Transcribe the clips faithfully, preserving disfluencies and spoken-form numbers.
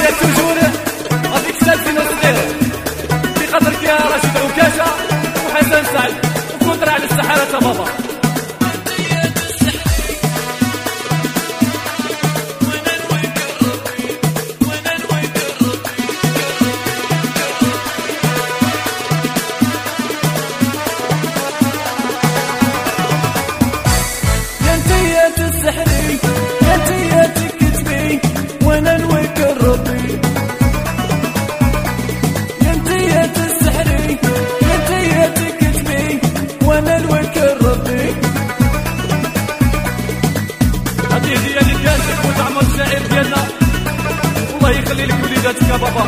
تحية توجور هذيك سالفين وصغير في خاطرك يا رشيد عكاشة وحسن سعد وكونتر على السحارة يا بابا. السحري يا انتي تكتبي وانا نوكل ربي، يا انتي السحري يا انتي تكتبي وانا نوكل ربي. هذه هي اللي كانت وتعمر الشاعر ديالنا، الله يخلي لك وليداتك يا بابا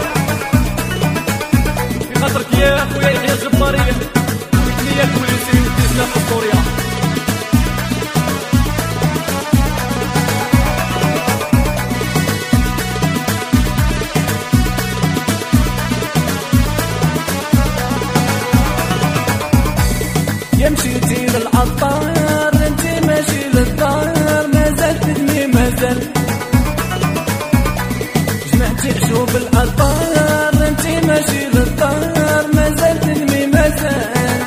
في خاطرك يا خويا يحيى الجباري ويا الكويسي والاسلام الاسطوريه. يا مشيتي للعطار انتي ماشي للدار، مازال تدمي مازال جمعتي عشوب العطار انتي ماشي للدار، مازال تدمي مازال.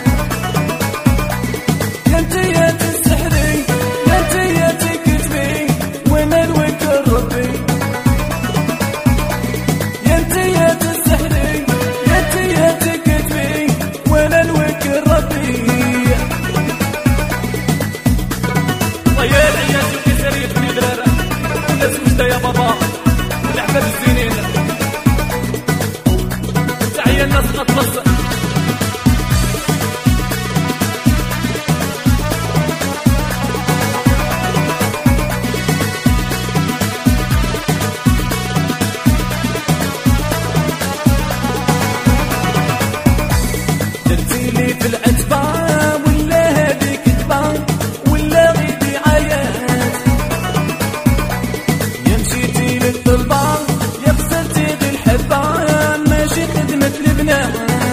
يا انتي يا تسحري يا انتي يا تكتبي وانا نوكل ربي، يا انتي يا تسحري يا انتي يا تكتبي وانا نوكل ربي. طيال عياشي وكسرية بني درارة ولا سوجدة يا بابا والأحباب الزينين تحية الناس غطلس. درتيلي في العتبة ولا هاديك كذبة ولا غيدي عيات، يا مشيتي للطلبة يا خسرتي ذي الحبة ماشي خدمة البنات.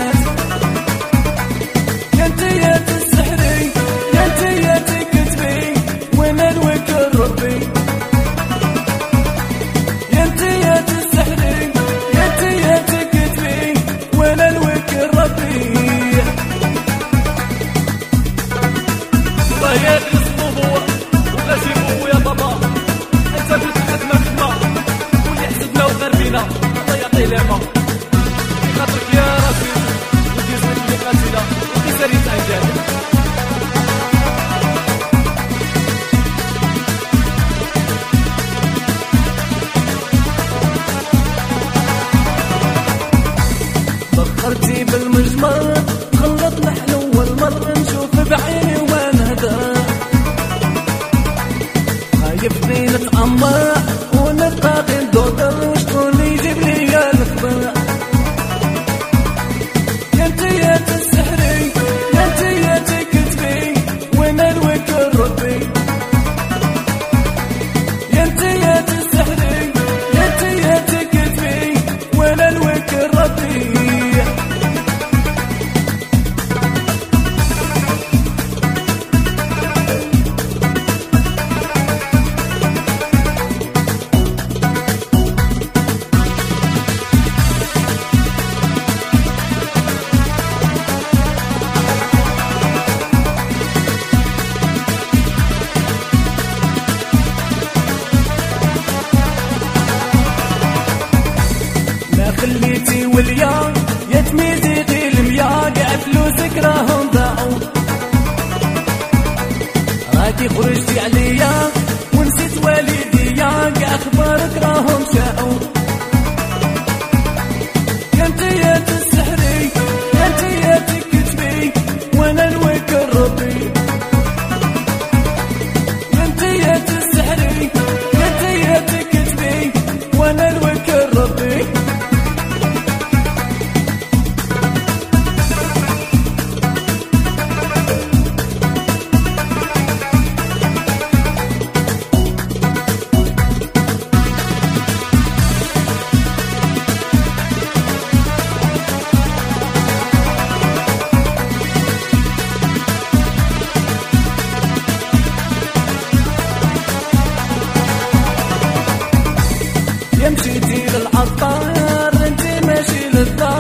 يا انتي يا تسحري يا انتي يا تكتبي وانا نوكل ربي، يا انتي يا تسحري يا انتي يا تكتبي وانا نوكل ربي. طيال الصبوبو ولا جيبوبو يا بابا انت قلت الخدمة خدمة واللي حسدنا وغربينا الله يعطيه العافية في خاطرك يا رشيد ودير زوين اللي قاتلة وكسرية عجال. بخرتي بالمجمر خلط الحلو والمر نشوف بعيني ونهدى، خايف لي نتأمر ونبقى غير ندور وشكون يجيب لي الخبر. يا انتي يا تسحري يا انتي يا تكتبي وانا نوكل ربي، يا انتي يا تسحري يا انتي يا تكتبي وانا نوكل ربي. ما خليتي واليا يا تميزي غير الميا كاع فلوسك راهم ضاعوا، غادي خرجتي عليا ونسيت والديا كاع اخبارك راهم شاعوا. يا انتي يا تسحري يا انتي يا تكتبي وانا نوكل ربي، يا انتي يا تسحري يا انتي يا تكتبي وانا نوكل ربي. يا مشيتي للعطار الدار